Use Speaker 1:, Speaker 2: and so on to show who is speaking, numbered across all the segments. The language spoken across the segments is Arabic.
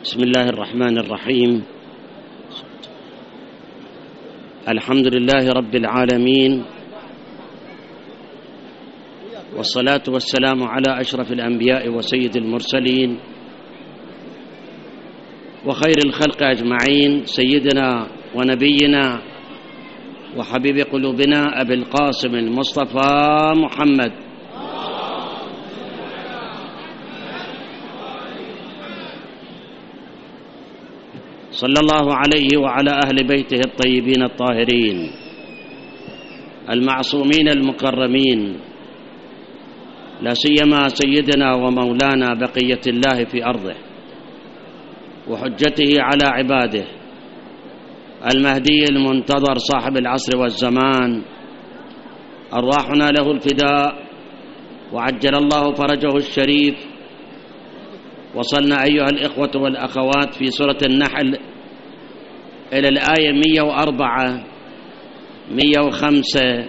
Speaker 1: بسم الله الرحمن الرحيم. الحمد لله رب العالمين، والصلاة والسلام على أشرف الأنبياء وسيد المرسلين وخير الخلق أجمعين، سيدنا ونبينا وحبيب قلوبنا أبي القاسم المصطفى محمد صلى الله عليه وعلى أهل بيته الطيبين الطاهرين المعصومين المكرمين، لا سيما سيدنا ومولانا بقية الله في أرضه وحجته على عباده المهدي المنتظر صاحب العصر والزمان، أرواحنا له الفداء وعجل الله فرجه الشريف. وصلنا أيها الإخوة والأخوات في سورة النحل إلى الآية 104 105،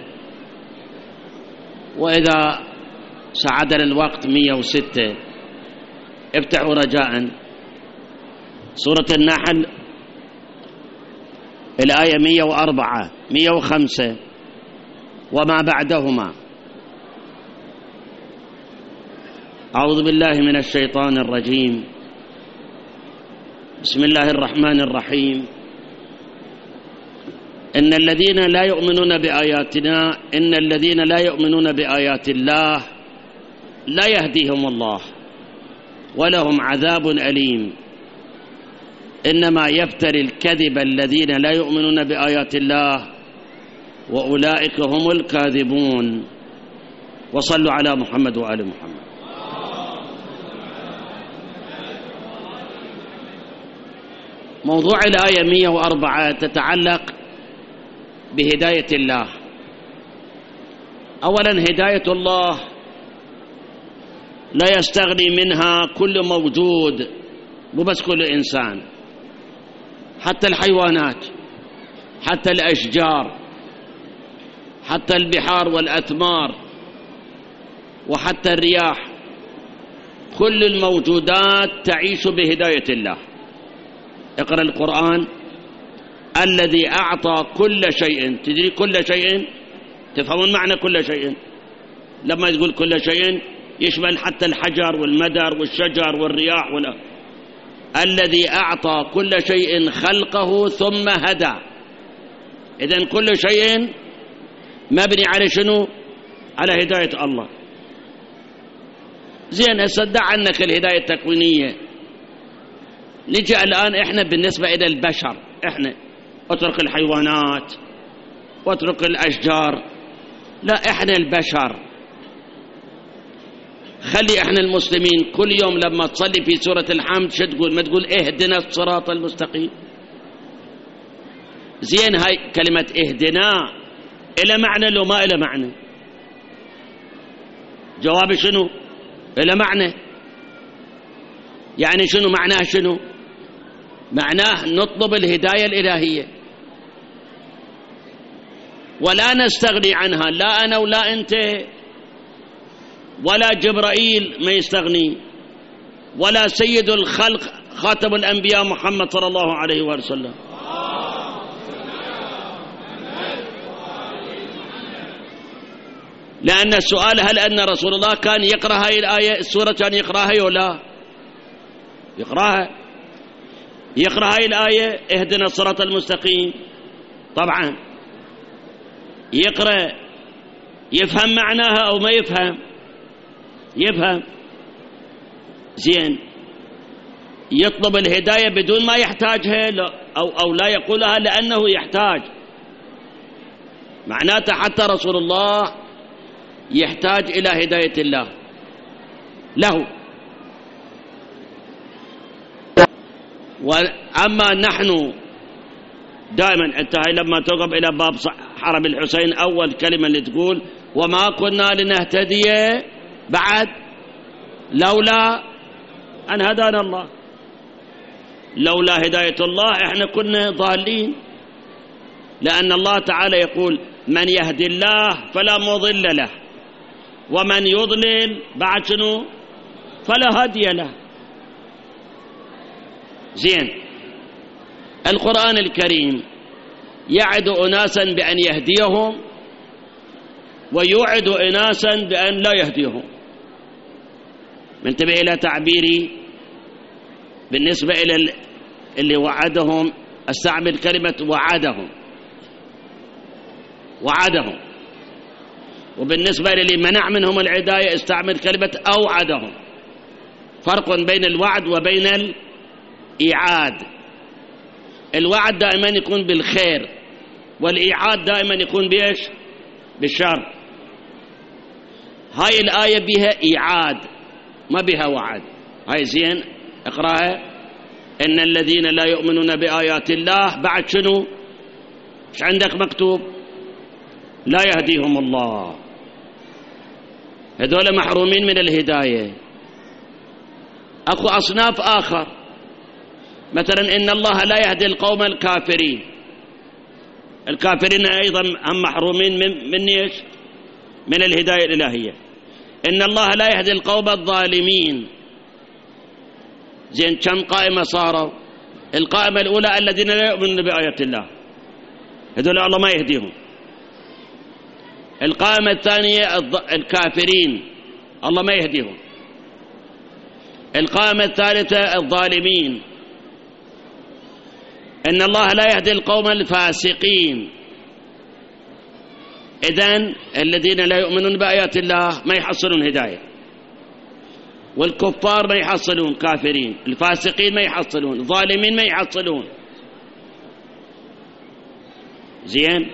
Speaker 1: وإذا سعدنا الوقت 106. افتحوا رجاء سورة النحل الآية 104 105 وما بعدهما. أعوذ بالله من الشيطان الرجيم. بسم الله الرحمن الرحيم. إن الذين لا يؤمنون بآيات الله لا يهديهم الله ولهم عذاب أليم. إنما يفتري الكذب الذين لا يؤمنون بآيات الله وأولئك هم الكاذبون. وصلوا على محمد وآل محمد. موضوع الآية 104 تتعلق بهداية الله. أولا، هداية الله لا يستغني منها كل موجود، مو بس كل إنسان، حتى الحيوانات، حتى الأشجار، حتى البحار والأثمار، وحتى الرياح، كل الموجودات تعيش بهداية الله. اقرأ القرآن: الذي أعطى كل شيء. تدري كل شيء؟ تفهمون معنى كل شيء؟ لما يقول كل شيء يشمل حتى الحجر والمدر والشجر والرياح الذي أعطى كل شيء خلقه ثم هدى. إذن كل شيء مبني على شنو؟ على هداية الله. زين، أصدق عنك الهداية التكوينية. نجي الآن إحنا بالنسبة إلى البشر، إحنا اترك الحيوانات واترك الأشجار، لا، إحنا البشر. خلي إحنا المسلمين كل يوم لما تصلي في سورة الحمد شو تقول؟ ما تقول اهدنا الصراط المستقيم؟ زين، هاي كلمة اهدنا إلى معنى لو ما إلى معنى؟ جوابي شنو؟ إلى معنى. يعني شنو معناه؟ شنو معناه؟ نطلب الهداية الإلهية ولا نستغني عنها، لا أنا ولا أنت ولا جبرائيل ما يستغني، ولا سيد الخلق خاتم الأنبياء محمد صلى الله عليه وسلم. لأن السؤال: هل أن رسول الله كان يقرأ هذه الآية؟ السورة كان يقرأها ولا يقرأ هاي الآية اهدنا الصراط المستقيم؟ طبعا يقرأ، يفهم معناها أو ما يفهم؟ يفهم. زين، يطلب الهداية بدون ما يحتاجها أو لا يقولها لأنه يحتاج. معناته حتى رسول الله يحتاج إلى هداية الله له. وأما نحن دائما، أنت لما تقف إلى باب حرم الحسين أول كلمة اللي تقول: وما كنا لنهتدي بعد لولا أن هدانا الله. لولا هداية الله إحنا كنا ضالين، لأن الله تعالى يقول: من يهدي الله فلا مضل له ومن يضلل بعد شنو؟ فلا هادي له. زين. القرآن الكريم يعد أناسا بأن يهديهم ويوعد أناسا بأن لا يهديهم. منتبه إلى تعبيري بالنسبة إلى اللي وعدهم، استعمل كلمة وعدهم، وبالنسبة للي منع منهم الهداية استعمل كلمة أوعدهم. فرق بين الوعد وبين الإيعاد. الوعد دائما يكون بالخير، والإيعاد دائما يكون بإيش؟ بالشر. هاي الآية بها إيعاد ما بها وعد. هاي زين اقرأها. إن الذين لا يؤمنون بآيات الله بعد شنو؟ ايش عندك مكتوب؟ لا يهديهم الله. هذول محرومين من الهداية. أكو أصناف آخر، مثلا إن الله لا يهدي القوم الكافرين. الكافرين أيضا هم محرومين من إيش؟ من الهداية الإلهية. إن الله لا يهدي القوم الظالمين. زين كم قائمة صاروا؟ القائمة الأولى الذين لا يؤمنون بآيات الله، هذول الله ما يهديهم. القائمة الثانية الكافرين، الله ما يهديهم. القائمة الثالثة الظالمين، إن الله لا يهدي القوم الفاسقين. إذن الذين لا يؤمنون بآيات الله ما يحصلون هداية، والكفار ما يحصلون كافرين، الفاسقين ما يحصلون، الظالمين ما يحصلون. زين.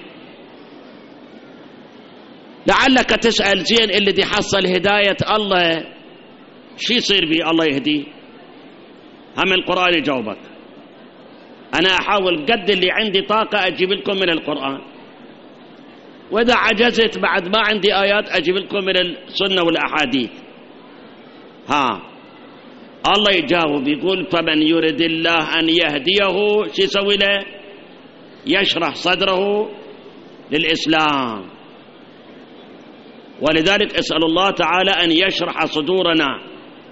Speaker 1: لعلك تسأل زين اللي دي حصل هداية الله شو يصير به الله يهديه؟ هم القرآن يجاوبك. أنا أحاول قد اللي عندي طاقة أجيب لكم من القرآن، وإذا عجزت بعد ما عندي آيات أجيب لكم من السنة والأحاديث. الله يجاوب يقول فمن يرد الله أن يهديه شو يسوي له؟ يشرح صدره للإسلام. ولذلك أسأل الله تعالى أن يشرح صدورنا.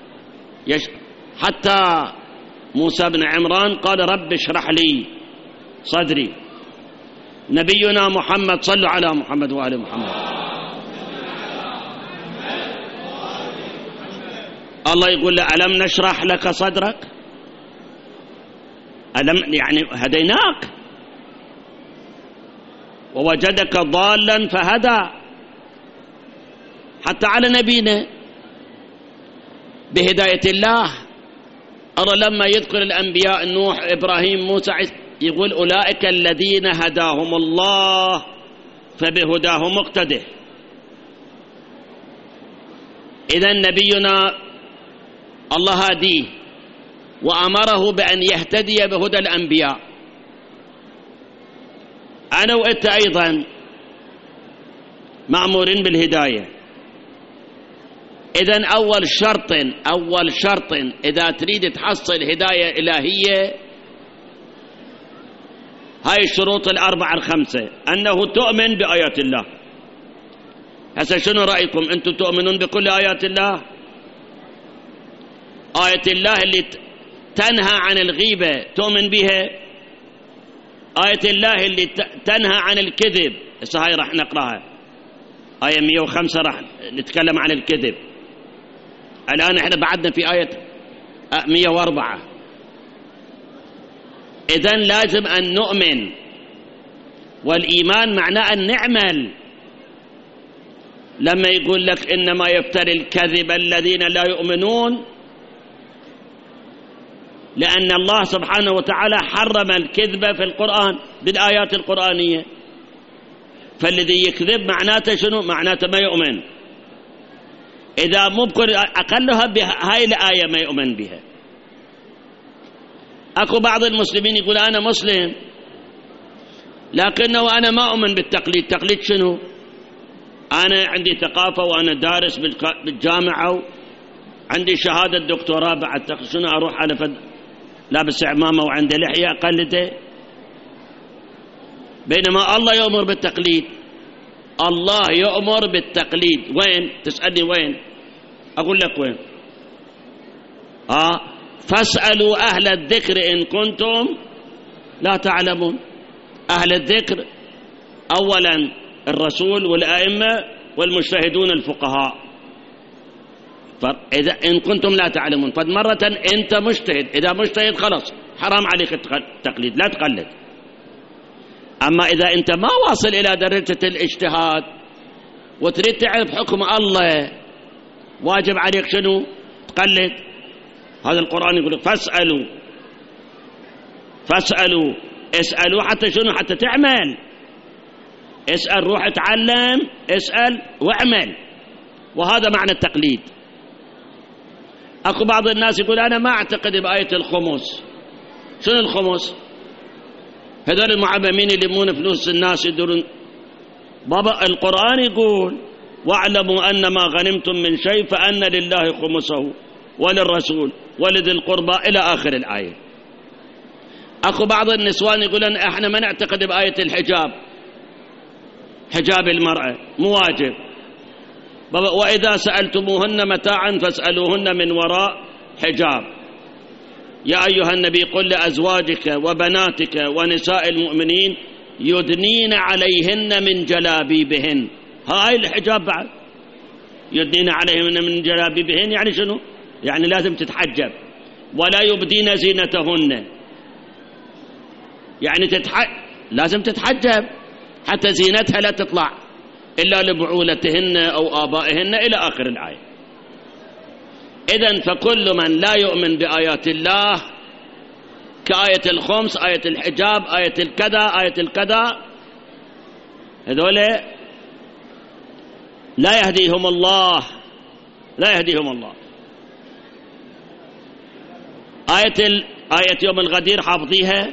Speaker 1: حتى موسى بن عمران قال رب اشرح لي صدري. نبينا محمد صلوا على محمد وآل محمد. الله يقول له ألم نشرح لك صدرك؟ ألم يعني هديناك ووجدك ضالا فهدى. حتى على نبينا بهداية الله. الله لما يذكر الأنبياء نوح إبراهيم موسى يقول أولئك الذين هداهم الله فبهداه مقتده. إذن نبينا الله هاديه وأمره بأن يهتدي بهدى الأنبياء. أنا وأنت أيضا مأمورين بالهداية. إذن أول شرط إذا تريد تحصل هداية إلهية هاي الشروط الأربعة الخمسة، أنه تؤمن بآيات الله. هسه شنو رأيكم؟ أنتم تؤمنون بكل آيات الله؟ آية الله اللي تنهى عن الغيبة تؤمن بها؟ آية الله اللي تنهى عن الكذب، هسه هاي راح نقراها، آية 105 راح نتكلم عن الكذب. الآن احنا بعدنا في آية 104. إذن لازم أن نؤمن، والإيمان معناه أن نعمل. لما يقول لك إنما يفتري الكذب الذين لا يؤمنون، لأن الله سبحانه وتعالى حرم الكذب في القرآن بالآيات القرآنية. فالذي يكذب معناته شنو؟ معناته ما يؤمن. إذا ممكن أقلها بهاي الآية ما يؤمن بها. أكو بعض المسلمين يقول أنا مسلم لكنه أنا ما أؤمن بالتقليد. تقليد شنو؟ أنا عندي ثقافة وأنا دارس بالجامعة وعندي شهادة دكتوراه بعد، شنو أروح على لابس عمامة وعنده لحية أقلده؟ بينما الله يأمر بالتقليد. الله يأمر بالتقليد. وين؟ تسألني وين؟ أقول لك وين. فاسألوا أهل الذكر إن كنتم لا تعلمون. أهل الذكر أولا الرسول والأئمة والمجتهدون الفقهاء. فإذا إن كنتم لا تعلمون، فمرة أنت مجتهد، إذا مجتهد خلاص حرام عليك التقليد، لا تقلد. أما إذا أنت ما واصل إلى درجة الاجتهاد وتريد تعرف حكم الله، واجب عليك شنو؟ تقلد. هذا القرآن يقول لك فاسألوا اسألوا حتى شنو؟ حتى تعمل. اسأل، روح اتعلم، اسأل واعمل. وهذا معنى التقليد. أكو بعض الناس يقول أنا ما أعتقد بآية الخمس. شنو الخمس؟ هذول المعممين اللي يلمون فلوس الناس يدورون. بابا القرآن يقول واعلموا أن ما غنمتم من شيء فأن لله خمسه وللرسول ولذي القربى إلى آخر الآية. أكو بعض النسوان يقولون احنا ما نعتقد بآية الحجاب، حجاب المرأة مو واجب. وإذا سألتموهن متاعا فاسألوهن من وراء حجاب. يا أيها النبي قل لأزواجك وبناتك ونساء المؤمنين يدنين عليهن من جلابيبهن. هاي الحجاب بعد، يدنين عليهن من جلابيبهن يعني شنو؟ يعني لازم تتحجب. ولا يبدين زينتهن، يعني لازم تتحجب حتى زينتها لا تطلع إلا لبعولتهن أو آبائهن إلى آخر الآية. إذن فكل من لا يؤمن بآيات الله كآية الخمس، آية الحجاب، آية الكذا، آية الكذا، هذول لا يهديهم الله، لا يهديهم الله. آية يوم الغدير حافظيها؟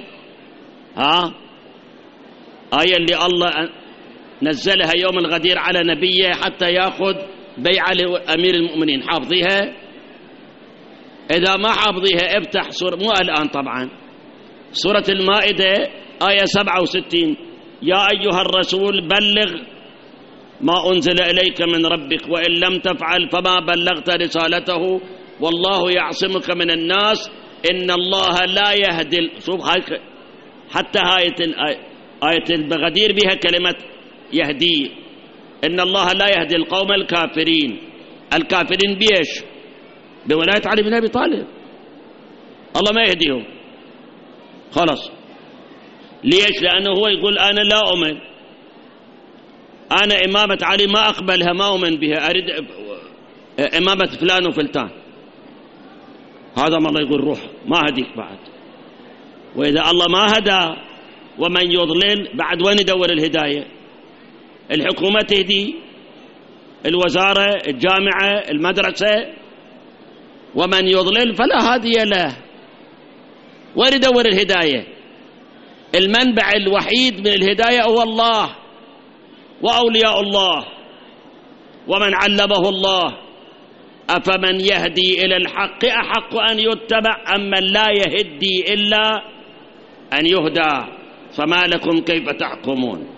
Speaker 1: آية اللي الله نزلها يوم الغدير على نبيه حتى يأخذ بيعة لأمير المؤمنين، حافظيها؟ إذا ما حافظيها افتح سورة، مو الآن طبعا، سورة المائدة آية 67: يا أيها الرسول بلغ ما أنزل إليك من ربك وإن لم تفعل فما بلغت رسالته والله يعصمك من الناس إن الله لا يهدي. شوف هاي حتى آية الغدير بها كلمة يهدي. إن الله لا يهدي القوم الكافرين. الكافرين بيش؟ بولاية علي بن أبي طالب. الله ما يهديهم خلاص. ليش؟ لأنه هو يقول أنا لا أؤمن، أنا إمامة علي ما أقبلها، ما أؤمن بها، أريد إمامة فلان وفلتان. هذا ما الله يقول روح ما هديك بعد. وإذا الله ما هدى ومن يضلل بعد وين يدور الهداية؟ الحكومة تهدي، الوزارة، الجامعة، المدرسة. ومن يضلل فلا هادي له. وين يدور الهداية؟ المنبع الوحيد من الهداية هو الله وأولياء الله ومن علمه الله. أفمن يهدي إلى الحق أحق أن يتبع أمن لا يهدي إلا أن يهدى فما لكم كيف تحكمون.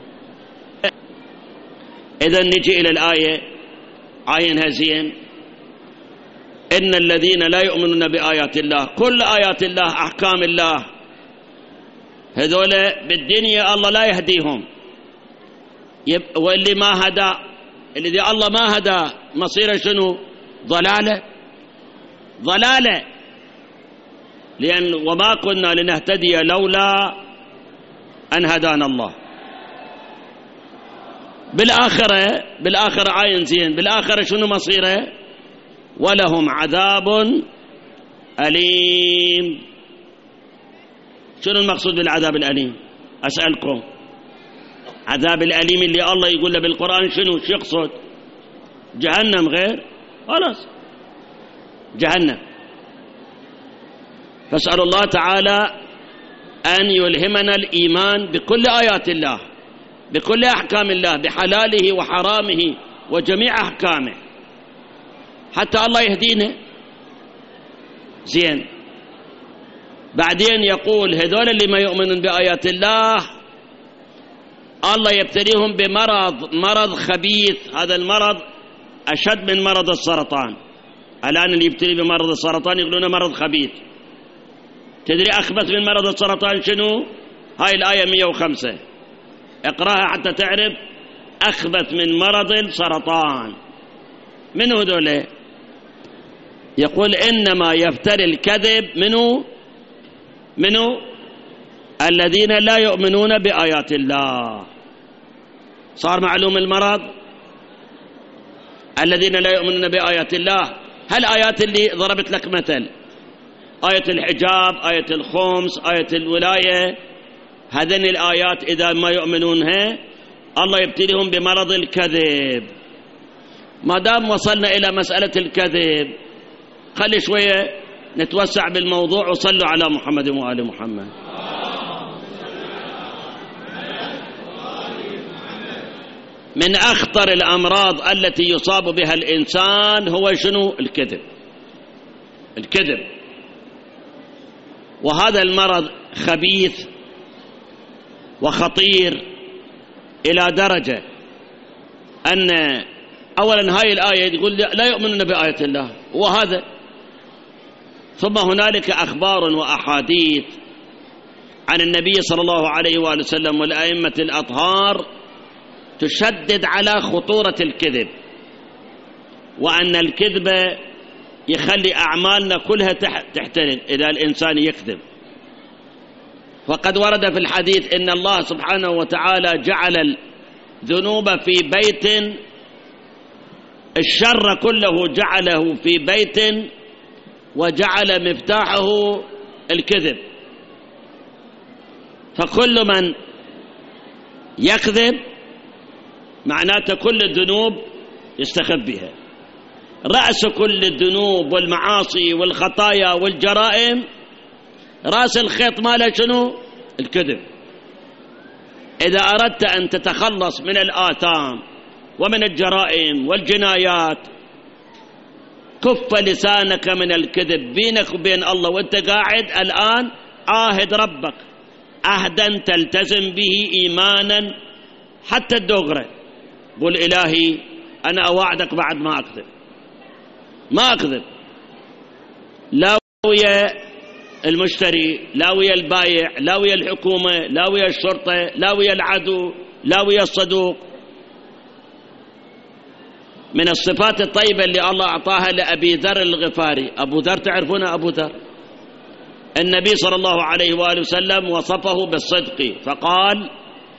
Speaker 1: إذن نجي إلى الآية، عاينها زين. إن الذين لا يؤمنون بآيات الله، كل آيات الله، أحكام الله، هذول بالدنيا الله لا يهديهم. واللي ما هدى، الذي الله ما هدى مصيره شنو؟ ضلالة. ضلالة. لأن وما كنا لنهتدي لولا أن هدانا الله. بالآخرة عاين زين، بالآخرة شنو مصيره؟ ولهم عذاب أليم. شنو المقصود بالعذاب الأليم؟ أسألكم، عذاب الأليم اللي الله يقول له بالقرآن شنو؟ شو يقصد؟ جهنم غير؟ خلاص جهنم. فاسأل الله تعالى أن يلهمنا الإيمان بكل آيات الله، بكل أحكام الله، بحلاله وحرامه وجميع أحكامه، حتى الله يهدينا زين. بعدين يقول هذول اللي ما يؤمنون بآيات الله الله يبتليهم بمرض، مرض خبيث. هذا المرض أشد من مرض السرطان. الآن اللي يبتلي بمرض السرطان يقولون مرض خبيث، تدري أخبث من مرض السرطان شنو؟ هاي الآية 105 اقرأها حتى تعرف أخبث من مرض السرطان. من هذول؟ يقول إنما يفتري الكذب منه الذين لا يؤمنون بآيات الله. صار معلوم المرض. الذين لا يؤمنون بآيات الله، هل آيات اللي ضربت لك مثل آية الحجاب، آية الخمس، آية الولاية، هذين الآيات إذا ما يؤمنونها الله يبتليهم بمرض الكذب. ما دام وصلنا إلى مسألة الكذب خلي شوية نتوسع بالموضوع وصلوا على محمد وآل محمد. من أخطر الأمراض التي يصاب بها الإنسان هو شنو؟ الكذب. وهذا المرض خبيث وخطير إلى درجة أن أولا هاي الآية يقول لا يؤمنون بآية الله وهذا، ثم هنالك أخبار وأحاديث عن النبي صلى الله عليه وآله وسلم والأئمة الأطهار تشدد على خطورة الكذب، وأن الكذب يخلي أعمالنا كلها تحترق إذا الإنسان يكذب. وقد ورد في الحديث إن الله سبحانه وتعالى جعل الذنوب في بيت، الشر كله جعله في بيت وجعل مفتاحه الكذب، فكل من يكذب معناته كل الذنوب يستخبيها. رأس كل الذنوب والمعاصي والخطايا والجرائم رأس الخيط ماله شنو؟ الكذب. إذا أردت أن تتخلص من الآثام ومن الجرائم والجنايات كف لسانك من الكذب بينك وبين الله وانت قاعد الآن. عاهد ربك عهدا تلتزم به إيمانا حتى الدغرة. قل إلهي أنا أوعدك بعد ما أكذب، لا ويا المشتري، لا ويا البايع، لا ويا الحكومة، لا ويا الشرطة، لا ويا العدو، لا ويا الصدوق. من الصفات الطيبة اللي الله أعطاها لأبي ذر الغفاري. أبو ذر تعرفون أبو ذر؟ النبي صلى الله عليه وآله وسلم وصفه بالصدق فقال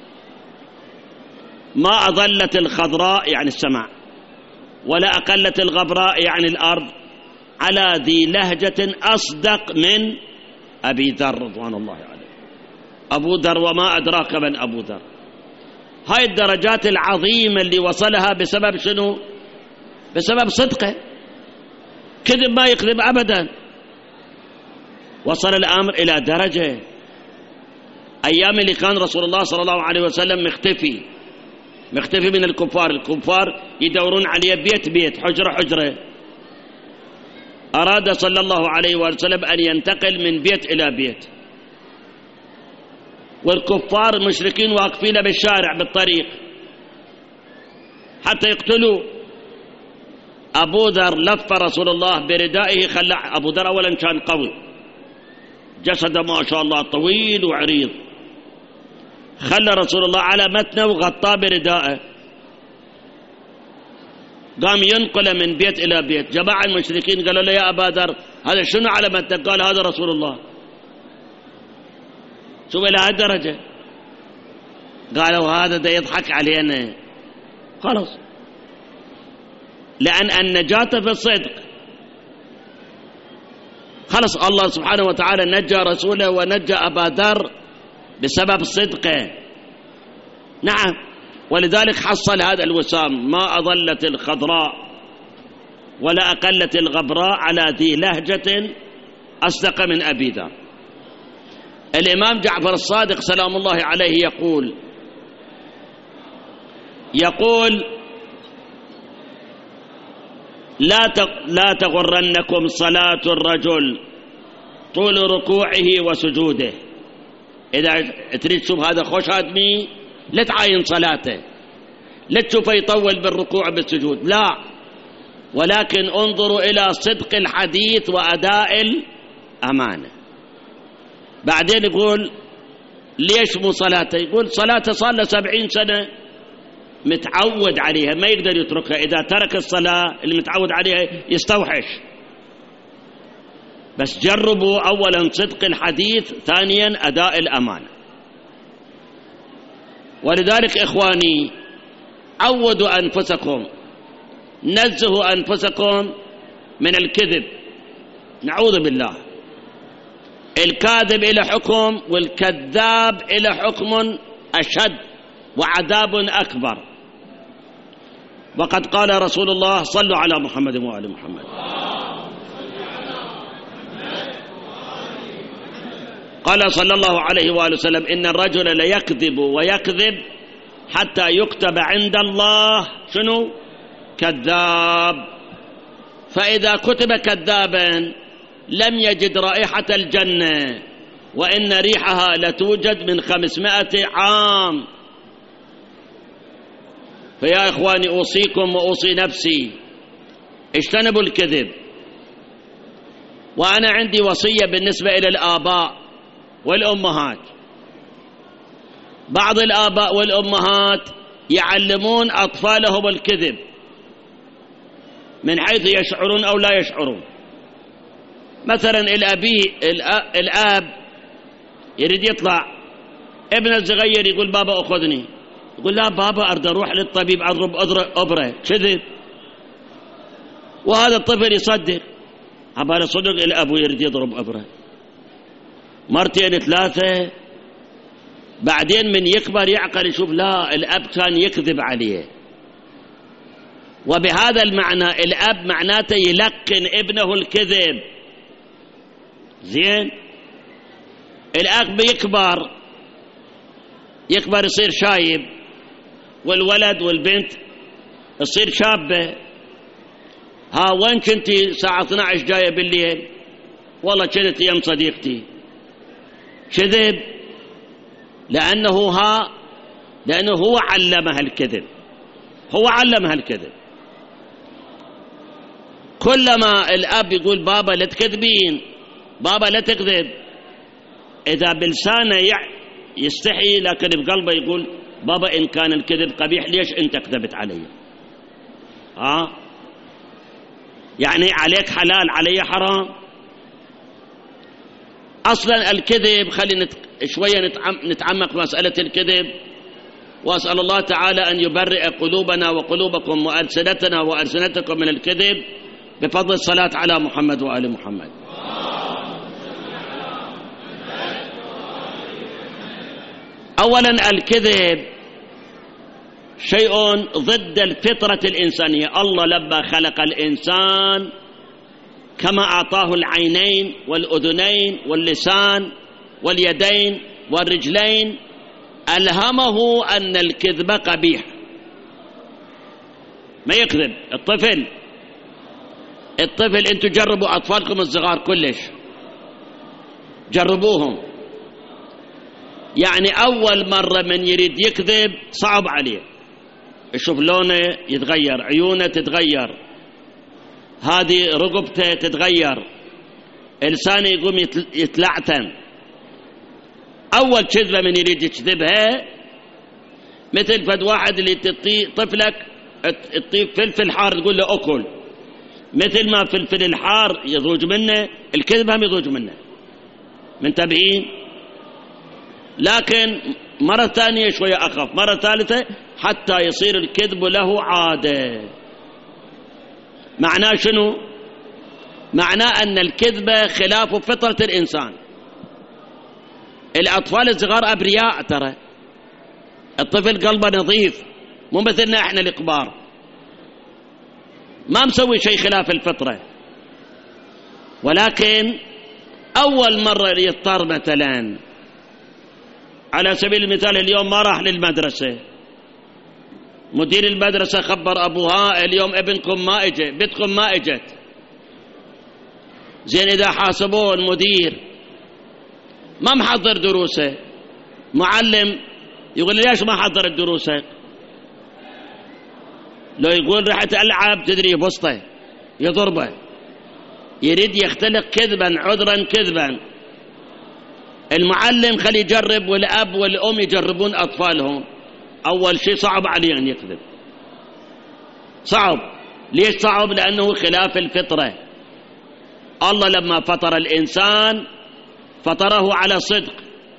Speaker 1: ما أظلت الخضراء يعني السماء ولا أقلت الغبراء يعني الأرض على ذي لهجة أصدق من أبي ذر رضوان الله عليه. أبو ذر وما أدراك من أبو ذر. هاي الدرجات العظيمة اللي وصلها بسبب شنو؟ بسبب صدقه. كذب ما يكذب أبدا. وصل الأمر إلى درجة أيام اللي كان رسول الله صلى الله عليه وسلم مختفي من الكفار يدورون عليه بيت بيت حجرة حجرة. أراد صلى الله عليه وسلم أن ينتقل من بيت إلى بيت، والكفار المشركين واقفين بالشارع بالطريق حتى يقتلوا. أبو ذر لف رسول الله بردائه خلع. أبو ذر أولا كان قوي، جسده ما شاء الله طويل وعريض، خلى رسول الله على متنه وغطاه بردائه، قام ينقل من بيت إلى بيت. جماعة المشركين قالوا له يا أبا ذر هذا شنو على متنك؟ قال هذا رسول الله. شوف إلى هالدرجة. قالوا هذا ده يضحك علينا. خلاص، لأن النجاة في الصدق. خلص الله سبحانه وتعالى نجى رسوله ونجى أبا ذر بسبب صدقه. نعم، ولذلك حصل هذا الوسام ما أظلت الخضراء ولا أقلت الغبراء على ذي لهجة أصدق من أبي ذر. الإمام جعفر الصادق سلام الله عليه يقول لا تغرنكم صلاة الرجل طول ركوعه وسجوده. إذا تريد تشوف هذا خوش آدمي لا تعاين صلاته، لا تشوفه يطول بالركوع بالسجود، لا، ولكن انظروا إلى صدق الحديث وأداء الأمانة. بعدين يقول ليش مو صلاته؟ يقول صلاته صار له 70 سنة متعود عليها، ما يقدر يتركها. إذا ترك الصلاة اللي متعود عليها يستوحش. بس جربوا أولا صدق الحديث، ثانيا أداء الأمانة. ولذلك إخواني عودوا أنفسكم، نزهوا أنفسكم من الكذب، نعوذ بالله. الكاذب إلى حكم والكذاب إلى حكم أشد وعذاب أكبر. وقد قال رسول الله صلوا على محمد وآل محمد. قال صلى الله عليه وآله وسلم إن الرجل ليكذب ويكذب حتى يكتب عند الله شنو؟ كذاب. فإذا كتب كذابا لم يجد رائحة الجنة، وإن ريحها لتوجد من 500 عام. فيا إخواني أوصيكم وأوصي نفسي اجتنبوا الكذب. وأنا عندي وصية بالنسبة إلى الآباء والأمهات. بعض الآباء والأمهات يعلمون أطفالهم الكذب من حيث يشعرون أو لا يشعرون. مثلا الآب يريد يطلع، ابن الصغير يقول بابا أخذني، يقول لا بابا أريد أروح للطبيب أضرب أبرة، كذب. وهذا الطفل يصدق، عبالة صدق الأب يريد يضرب أبرة مرتين 3. بعدين من يكبر يعقل يشوف لا الأب كان يكذب عليه. وبهذا المعنى الأب معناته يلقن ابنه الكذب. زين، الأب يكبر يصير شايب، والولد والبنت يصير شابة. ها وين كنتي الساعة 12 جاية بالليل؟ والله كنت يم صديقتي. كذب، لأنه هو علمها الكذب، هو علمها الكذب. كلما الأب يقول بابا لا تكذبين، بابا لا تكذب، إذا بلسانه يستحي لكن بقلبه يقول بابا إن كان الكذب قبيح ليش أنت كذبت علي؟ يعني عليك حلال علي حرام. أصلا الكذب، خلينا شوية نتعمق في مسألة الكذب. وأسأل الله تعالى أن يبرئ قلوبنا وقلوبكم وألسنتنا وألسنتكم من الكذب بفضل الصلاة على محمد وآل محمد. أولا الكذب شيء ضد الفطرة الإنسانية. الله لما خلق الإنسان كما أعطاه العينين والأذنين واللسان واليدين والرجلين ألهمه أن الكذب قبيح، ما يكذب. الطفل أنتم جربوا أطفالكم الصغار كلش، جربوهم. يعني أول مرة من يريد يكذب صعب عليه، يشوف لونه يتغير، عيونه تتغير، هذه رقبته تتغير، لسانه يقوم يتلعثم. أول كذبة من يريد يكذبها مثل فد واحد اللي طفلك تطيب فلفل حار تقول له أكل، مثل ما فلفل الحار يضوج منه الكذب هم يضوج منه، منتبهين؟ لكن مرة ثانية شوية أخف، مرة ثالثة حتى يصير الكذب له عادة. معناه شنو؟ معناه أن الكذبة خلاف فطرة الإنسان. الأطفال الصغار أبرياء، ترى الطفل قلبه نظيف، مو مثلنا إحنا الكبار، ما مسوي شيء خلاف الفطرة. ولكن أول مرة يضطر، مثلا على سبيل المثال اليوم ما راح للمدرسة، مدير المدرسة خبر أبوها اليوم ابنكم ما اجى، بنتكم ما اجت. زين، إذا حاسبوه المدير ما محضر دروسه، معلم يقول ليش ما حضرت دروسك؟ لو يقول رحت ألعب تدري بسطه يضربه، يريد يختلق كذبا عذرا كذبا. المعلم خلي يجرب والأب والأم يجربون أطفالهم، أول شيء صعب عليه أن يكذب. صعب. ليش صعب؟ لأنه خلاف الفطرة. الله لما فطر الإنسان فطره على صدق،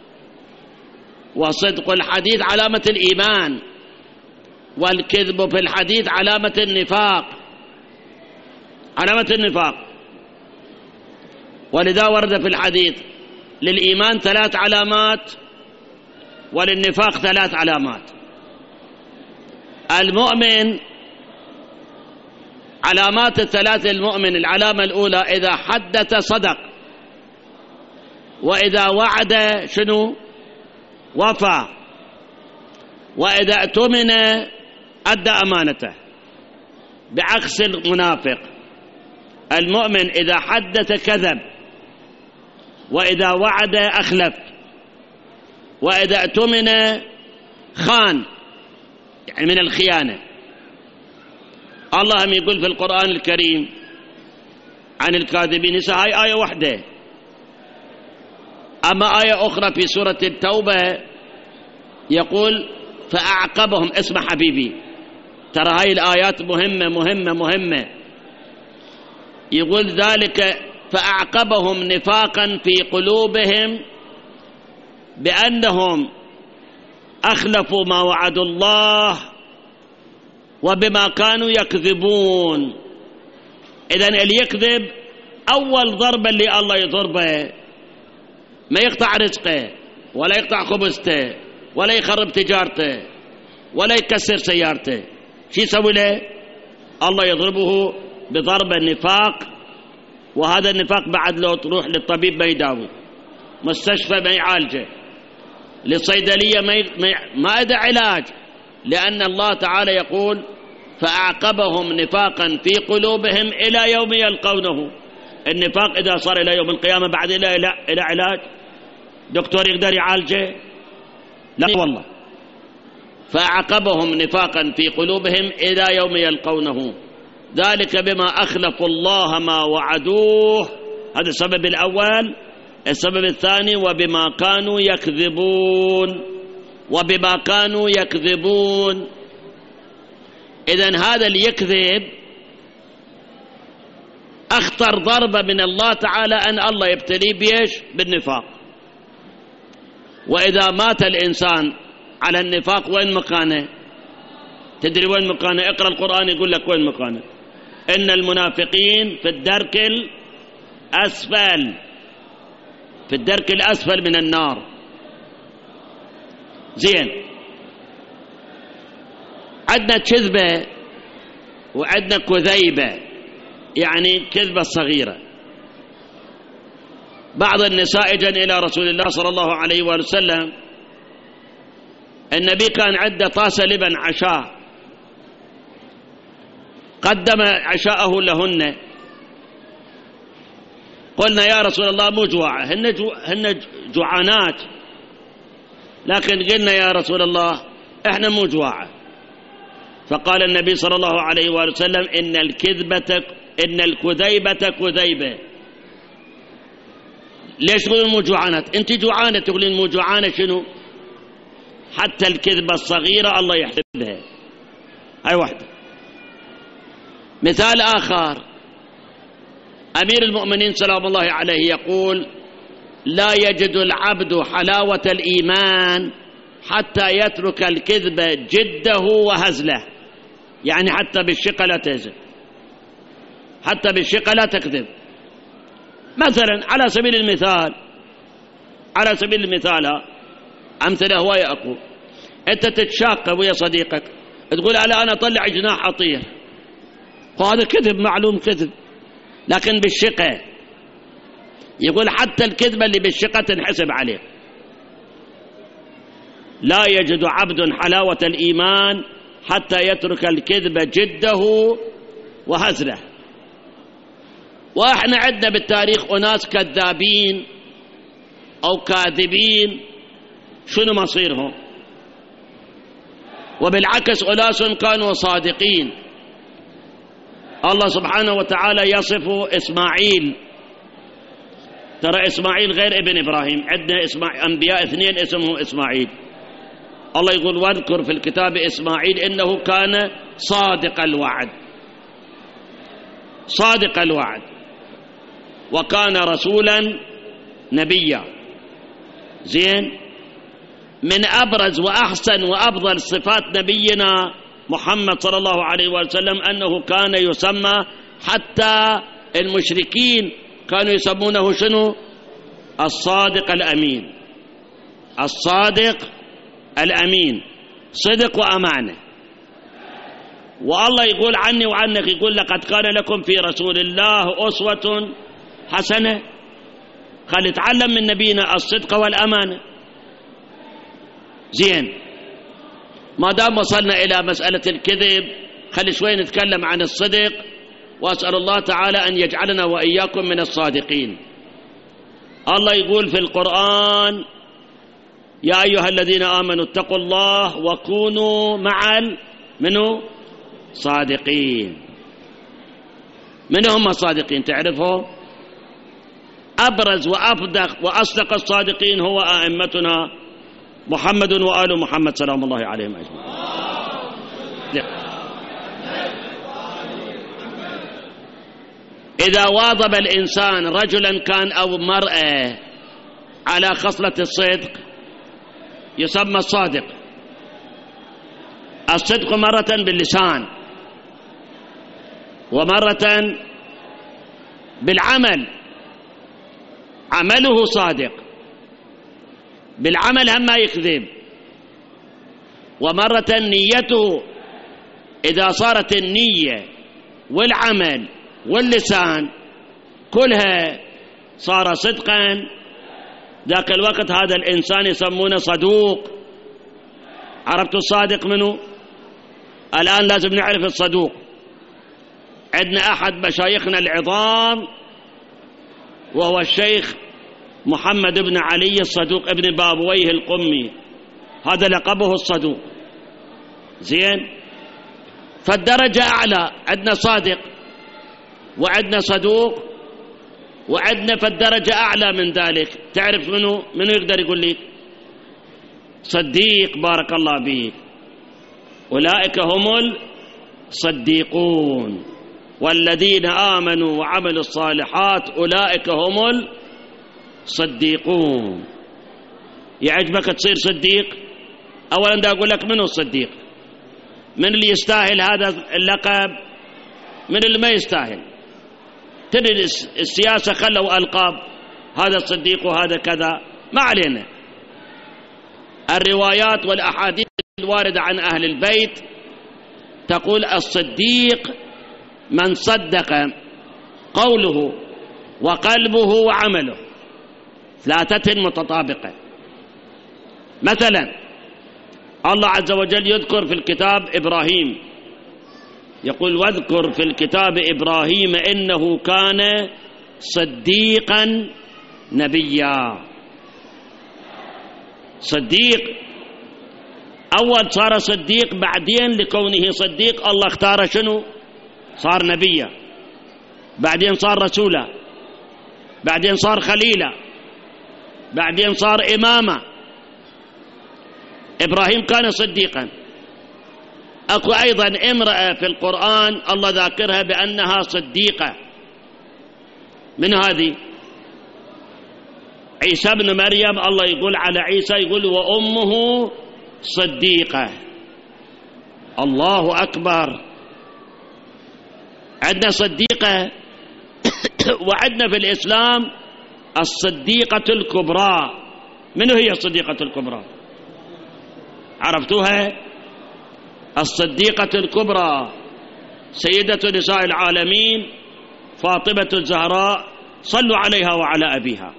Speaker 1: وصدق الحديث علامة الإيمان، والكذب في الحديث علامة النفاق، علامة النفاق. ولذا ورد في الحديث للإيمان 3 علامات وللنفاق 3 علامات. المؤمن علامات ال3 المؤمن: العلامة الأولى إذا حدث صدق، وإذا وعد شنو؟ وفى، وإذا اؤتمن أدى أمانته، بعكس المنافق. المؤمن إذا حدث كذب، وإذا وعد أخلف، وإذا اؤتمن خان، يعني من الخيانة. الله هم يقول في القرآن الكريم عن الكاذبين، هاي آية واحدة. أما آية أخرى في سورة التوبة يقول فأعقبهم. اسمع حبيبي، ترى هاي الآيات مهمة مهمة مهمة. يقول ذلك فأعقبهم نفاقا في قلوبهم بأنهم أخلفوا ما وعدوا الله وبما كانوا يكذبون. إذن اللي يكذب أول ضربة اللي الله يضربه ما يقطع رزقه، ولا يقطع خبزته، ولا يخرب تجارته، ولا يكسر سيارته. شو يسوي له؟ الله يضربه بضرب النفاق. وهذا النفاق بعد لو تروح للطبيب ما يداوي، مستشفى ما يعالجه، للصيدلية ما إذا علاج، لأن الله تعالى يقول فأعقبهم نفاقا في قلوبهم إلى يوم يلقونه. النفاق إذا صار إلى يوم القيامة بعد إلى علاج، دكتور يقدر يعالجه؟ لا والله. فأعقبهم نفاقا في قلوبهم إلى يوم يلقونه، ذلك بما أخلفوا الله ما وعدوه. هذا السبب الأول. السبب الثاني وبما كانوا يكذبون، وبما كانوا يكذبون. إذن هذا اللي يكذب أخطر ضربة من الله تعالى أن الله يبتليه بيش؟ بالنفاق. وإذا مات الإنسان على النفاق وين مكانه؟ تدري وين مكانه؟ اقرأ القرآن يقول لك وين مكانه. إن المنافقين في الدرك الأسفل، في الدرك الأسفل من النار. زين، عندنا كذبة وعندنا كذيبة، يعني كذبة صغيرة. بعض النساء جن إلى رسول الله صلى الله عليه وآله وسلم، النبي كان عنده طاسة لبن عشاء، قدم عشاءه لهن. قلنا يا رسول الله مو جوعة، هن جوعانات، لكن قلنا يا رسول الله احنا مو جوعة. فقال النبي صلى الله عليه وآله وسلم إن الكذيبة كذيبة. ليش تقولون مو جوعانات؟ انت جوعانة تقولين مو جوعانة شنو؟ حتى الكذبة الصغيرة الله يحسبها. هاي واحدة. مثال آخر، أمير المؤمنين سلام الله عليه يقول لا يجد العبد حلاوة الإيمان حتى يترك الكذب جده وهزله. يعني حتى بالشقة لا تكذب، حتى بالشقة لا تكذب. مثلا على سبيل المثال أمثلة هواية أقول، أنت تتشاق ويا صديقك تقول أنا أطلع جناح أطير، وهذا كذب، معلوم كذب. لكن بالشقة يقول حتى الكذبة اللي بالشقة تنحسب عليه. لا يجد عبد حلاوة الإيمان حتى يترك الكذب جده وهزله. وإحنا عندنا بالتاريخ أناس كذابين أو كاذبين، شنو مصيرهم؟ وبالعكس أناس كانوا صادقين. الله سبحانه وتعالى يصف إسماعيل ترى إسماعيل غير ابن إبراهيم، عندنا أنبياء 2 اسمهم إسماعيل. الله يقول واذكر في الكتاب إسماعيل إنه كان صادق الوعد، صادق الوعد، وكان رسولا نبيا. زين، من أبرز وأحسن وأفضل صفات نبينا محمد صلى الله عليه وسلم أنه كان يسمى، حتى المشركين كانوا يسمونه شنو؟ الصادق الأمين. الصادق الأمين، صدق وأمانة. والله يقول عني وعنك، يقول لقد كان لكم في رسول الله أسوة حسنة. قال نتعلم من نبينا الصدق والأمانة. زين، ما دام وصلنا إلى مسألة الكذب، خلي شوي نتكلم عن الصدق، وأسأل الله تعالى أن يجعلنا وإياكم من الصادقين. الله يقول في القرآن: يا أيها الذين آمنوا اتقوا الله وكونوا مع منو؟ صادقين. من هم الصادقين تعرفوا؟ أبرز وأصدق الصادقين هو أئمتنا محمد وآل محمد سلام الله عليهم أجمعين. إذا واظب الإنسان رجلا كان أو مرأة على خصلة الصدق يسمى الصادق. الصدق مرة باللسان ومرة بالعمل، عمله صادق، بالعمل هم ما يكذب. ومرة نيته، إذا صارت النية والعمل واللسان كلها صار صدقا، ذاك الوقت هذا الإنسان يسمونه صدوق. عرفتوا الصادق منه؟ الآن لازم نعرف الصدوق. عندنا أحد مشايخنا العظام وهو الشيخ محمد بن علي الصدوق ابن بابويه القمي، هذا لقبه الصدوق. زين، فالدرجة أعلى، عندنا صادق وعندنا صدوق وعندنا فالدرجة أعلى من ذلك. تعرف منه يقدر يقول لك؟ صديق، بارك الله بك. أولئك هم الصديقون والذين آمنوا وعملوا الصالحات أولئك هم الصديقون. يعجبك تصير صديق؟ أولا دا أقول لك منه الصديق، من اللي يستاهل هذا اللقب، من اللي ما يستاهل. تدري السياسة خلوا ألقاب، هذا الصديق وهذا كذا، ما علينا. الروايات والأحاديث الواردة عن أهل البيت تقول الصديق من صدق قوله وقلبه وعمله، 3 متطابقة. مثلا الله عز وجل يذكر في الكتاب إبراهيم، يقول واذكر في الكتاب إبراهيم إنه كان صديقا نبيا. صديق، أول صار صديق، بعدين لكونه صديق الله اختار شنو؟ صار نبيا، بعدين صار رسولا، بعدين صار خليلا، بعدين صار إماما. إبراهيم كان صديقا. أكو أيضا امرأة في القرآن الله ذاكرها بأنها صديقة. من هذه؟ عيسى بن مريم، الله يقول على عيسى، يقول وأمه صديقة. الله أكبر. عندنا صديقة وعندنا في الإسلام الصديقة الكبرى. من هي الصديقة الكبرى؟ عرفتوها؟ الصديقة الكبرى سيدة نساء العالمين فاطمة الزهراء، صلوا عليها وعلى أبيها.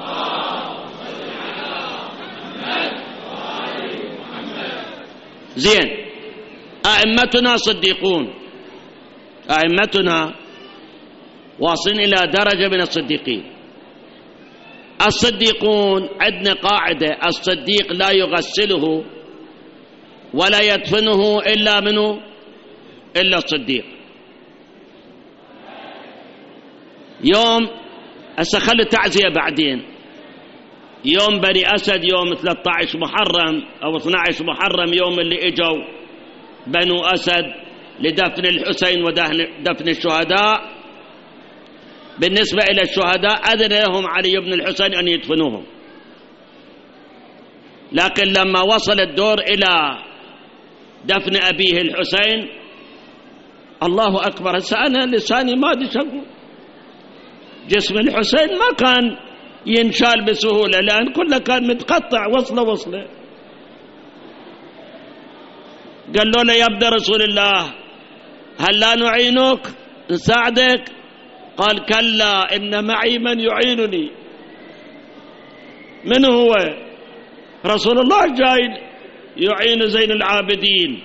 Speaker 1: زين، أئمتنا صديقون، أئمتنا واصلين إلى درجة من الصديقين. الصديقون عندنا قاعدة: الصديق لا يغسله ولا يدفنه إلا منه إلا الصديق. يوم هسه خلي التعزية بعدين. يوم بني أسد يوم 13 محرم أو 12 محرم، يوم اللي إجوا بنو أسد لدفن الحسين ودفن الشهداء، بالنسبة إلى الشهداء أذن لهم علي بن الحسين أن يدفنوهم، لكن لما وصل الدور إلى دفن أبيه الحسين، الله أكبر، هسه أنا لساني ما أدري شو أقول. جسم الحسين ما كان ينشال بسهولة، لأن كله كان متقطع وصله. قال له يا ابن رسول الله هل لا نعينك نساعدك؟ قال كلا إن معي من يعينني. من هو؟ رسول الله جاي يعين زين العابدين.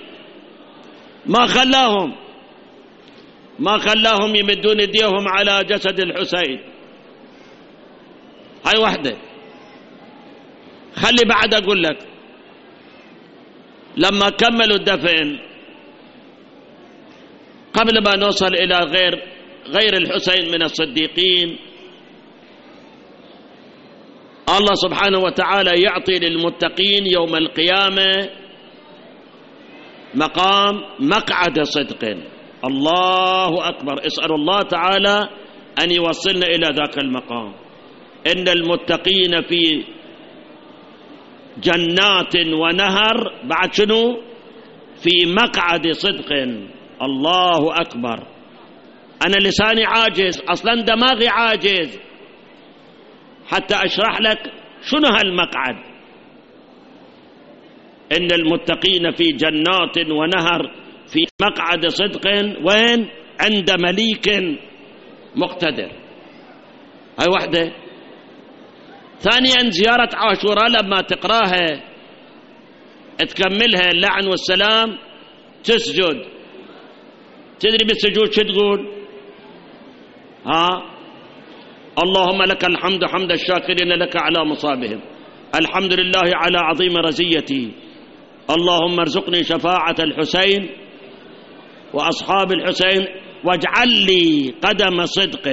Speaker 1: ما خلاهم يمدون ايديهم على جسد الحسين. هاي وحده. خلي بعد اقول لك، لما كملوا الدفن قبل ما نوصل الى غير الحسين من الصديقين، الله سبحانه وتعالى يعطي للمتقين يوم القيامة مقام مقعد صدق. الله أكبر. اسأل الله تعالى أن يوصلنا إلى ذاك المقام. إن المتقين في جنات ونهر، بعد شنو؟ في مقعد صدق. الله أكبر. أنا لساني عاجز، أصلا دماغي عاجز حتى أشرح لك شنو هالمقعد. إن المتقين في جنات ونهر في مقعد صدق، وين؟ عند مليك مقتدر. هاي وحدة. ثانيا زيارة عاشوراء لما تقراها تكملها اللعن والسلام تسجد. تدري بالسجود شو تقول؟ اللهم لك الحمد حمد الشاكرين لك على مصابهم، الحمد لله على عظيم رزيتي، اللهم ارزقني شفاعة الحسين وأصحاب الحسين واجعل لي قدم صدق.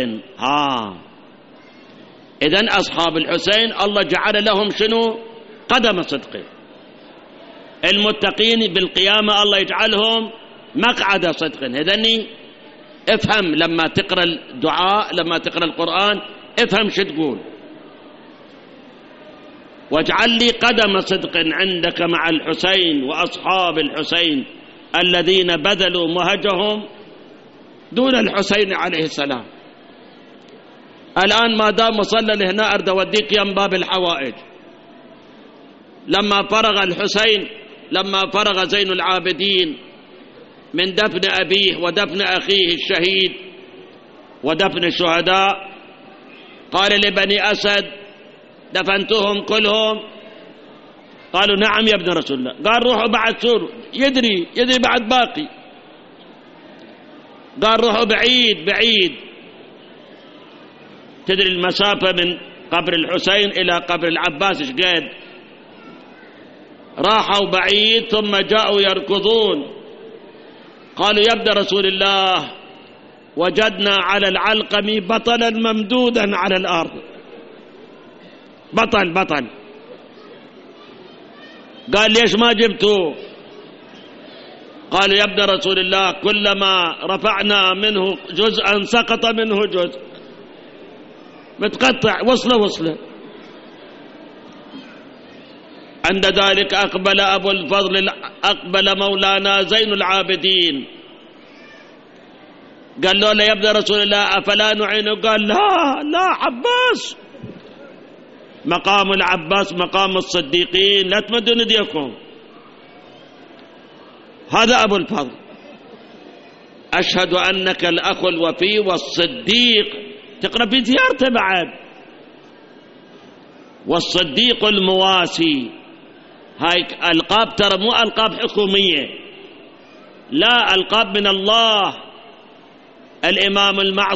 Speaker 1: إذن أصحاب الحسين الله جعل لهم شنو؟ قدم صدق. المتقين بالقيامة الله يجعلهم مقعد صدق. إذن افهم لما تقرأ الدعاء، لما تقرأ القرآن افهم شو تقول. واجعل لي قدم صدق عندك مع الحسين وأصحاب الحسين الذين بذلوا مهجهم دون الحسين عليه السلام. الآن ما دام وصلنا لهنا أرد أوديك يم باب الحوائج. لما فرغ زين العابدين من دفن أبيه ودفن أخيه الشهيد ودفن الشهداء، قال لبني أسد دفنتهم كلهم؟ قالوا نعم يا ابن رسول الله. قال روحوا بعد سور، يدري بعد باقي. قال روحوا بعيد. تدري المسافة من قبر الحسين إلى قبر العباس ايش قد؟ راحوا بعيد ثم جاءوا يركضون. قالوا يا ابن رسول الله وجدنا على العلقم بطلا ممدودا على الأرض. بطل. قال ليش ما جبتوه؟ قال يا ابن رسول الله كلما رفعنا منه جزءا سقط منه جزء، متقطع وصله. عند ذلك أقبل أبو الفضل، أقبل مولانا زين العابدين، قال له يا ابن رسول الله أفلا نعينه؟ قال لا عباس، مقام العباس مقام الصديقين، لا تمدون ايديكم. هذا أبو الفضل. أشهد أنك الأخ الوفي والصديق، تقرأ في زيارته بعد، والصديق المواسي. هاي ألقاب ترى مو ألقاب حكومية، لا، ألقاب من الله. الإمام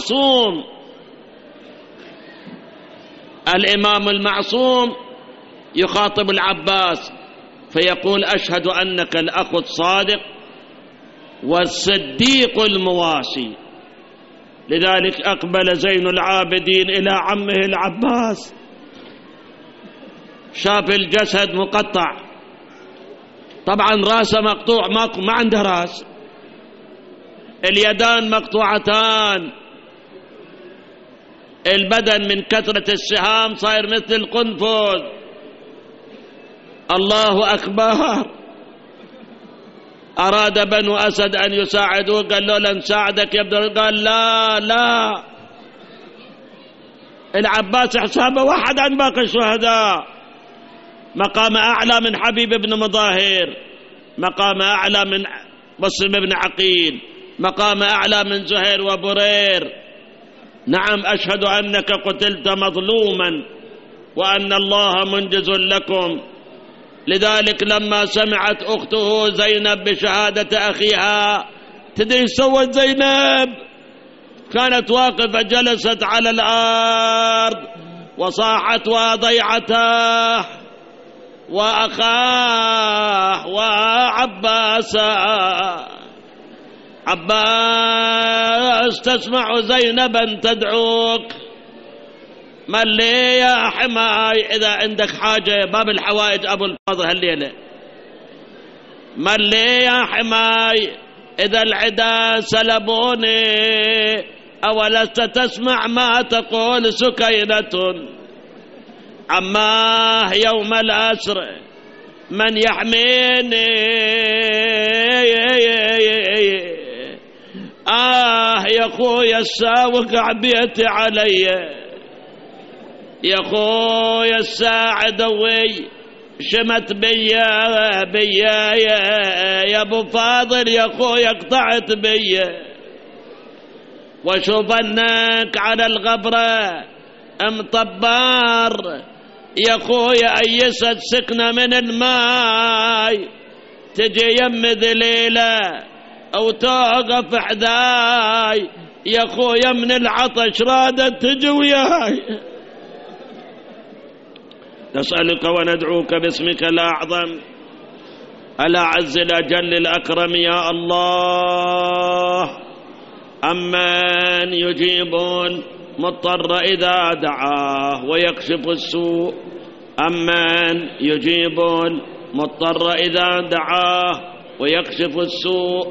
Speaker 1: المعصوم يخاطب العباس فيقول أشهد أنك الأخ الصادق والصديق المواسي. لذلك أقبل زين العابدين إلى عمه العباس، شاف الجسد مقطع، طبعا راسه مقطوع، ما عنده راس، اليدان مقطوعتان، البدن من كثرة السهام صاير مثل القنفذ. الله أكبر. أراد بنو أسد أن يساعدوه، قال له لن نساعدك يا ابن، قال لا العباس حسابه واحد عن باقي الشهداء، مقام أعلى من حبيب بن مظاهر، مقام أعلى من مسلم بن عقيل، مقام أعلى من زهير وبرير. نعم أشهد أنك قتلت مظلوما وأن الله منجز لكم. لذلك لما سمعت أخته زينب بشهادة أخيها، تدري سوت زينب؟ كانت واقفة جلست على الأرض وصاحت وضيعته وأخاه وعباسه. عباس تسمع زينبا تدعوك، من لي يا حماي إذا عندك حاجة، باب الحوائج أبو الفضل هالليلة، من لي يا حماي إذا العدا سلبوني، أولست تسمع ما تقول سكينة، عماه يوم الأسر من يحميني، يا خويا الساوق عبيتي علي، يا خويا الساعدوي شمت بيا يا ابو فاضل، يا خويا قطعت بيا، واشوف انك على الغبره مطبار، يا خويا ايست سكنه من الماي، تجي يم ذليله او توقف حداي، يا خويا من العطش رادت تجي وياي. نسألك وندعوك باسمك الأعظم الأعز الأجل الأكرم يا الله، أمن يجيب المضطر إذا دعاه ويكشف السوء، أمن يجيب المضطر إذا دعاه ويكشف السوء،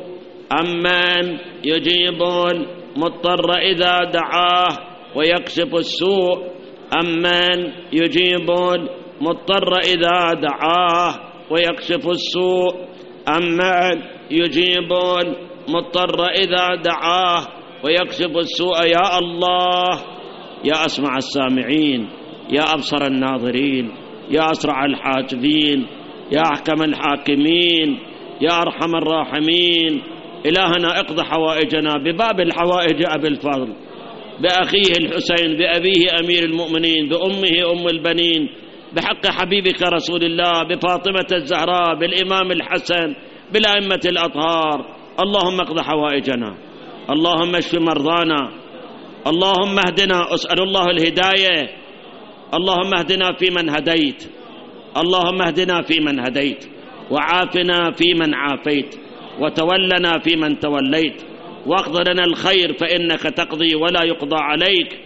Speaker 1: أمن يجيب المضطر إذا دعاه ويكشف السوء، أمن يجيب المضطر إذا دعاه ويكشف السوء، أمن يجيب المضطر إذا دعاه ويكشف السوء. يا الله، يا أسمع السامعين، يا أبصر الناظرين، يا أسرع الحاجبين، يا أحكم الحاكمين، يا أرحم الراحمين، إلهنا اقض حوائجنا بباب الحوائج أبي الفضل، بأخيه الحسين، بأبيه أمير المؤمنين، بأمه أم البنين، بحق حبيبك رسول الله، بفاطمة الزهراء، بالإمام الحسن، بالأئمة الأطهار. اللهم اقض حوائجنا، اللهم اشف مرضانا، اللهم اهدنا، أسأل الله الهداية، اللهم اهدنا فيمن هديت، اللهم اهدنا فيمن هديت، وعافنا فيمن عافيت، وتولنا فيمن توليت، واقض لنا الخير فإنك تقضي ولا يقضى عليك.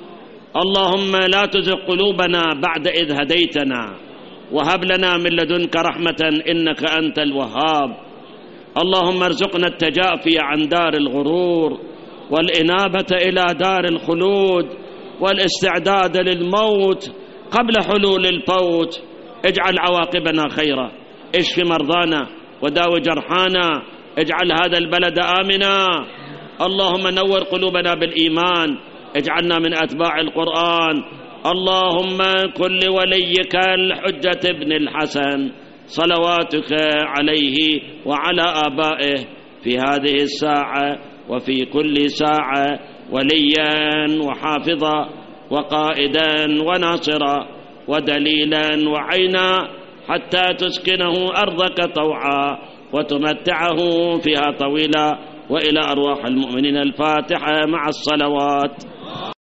Speaker 1: اللهم لا تزغ قلوبنا بعد إذ هديتنا، وهب لنا من لدنك رحمة إنك أنت الوهاب. اللهم ارزقنا التجافي عن دار الغرور، والإنابة إلى دار الخلود، والاستعداد للموت قبل حلول الفوت. اجعل عواقبنا خيرا، اشف مرضانا وداوي جرحانا، اجعل هذا البلد آمنا. اللهم نور قلوبنا بالإيمان، اجعلنا من أتباع القرآن. اللهم كن لوليك الحجة ابن الحسن صلواتك عليه وعلى آبائه في هذه الساعة وفي كل ساعة وليا وحافظا وقائدا وناصرا ودليلا وعينا، حتى تسكنه أرضك طوعا وتمتعه فيها طويلا. وإلى أرواح المؤمنين الفاتحة مع الصلوات.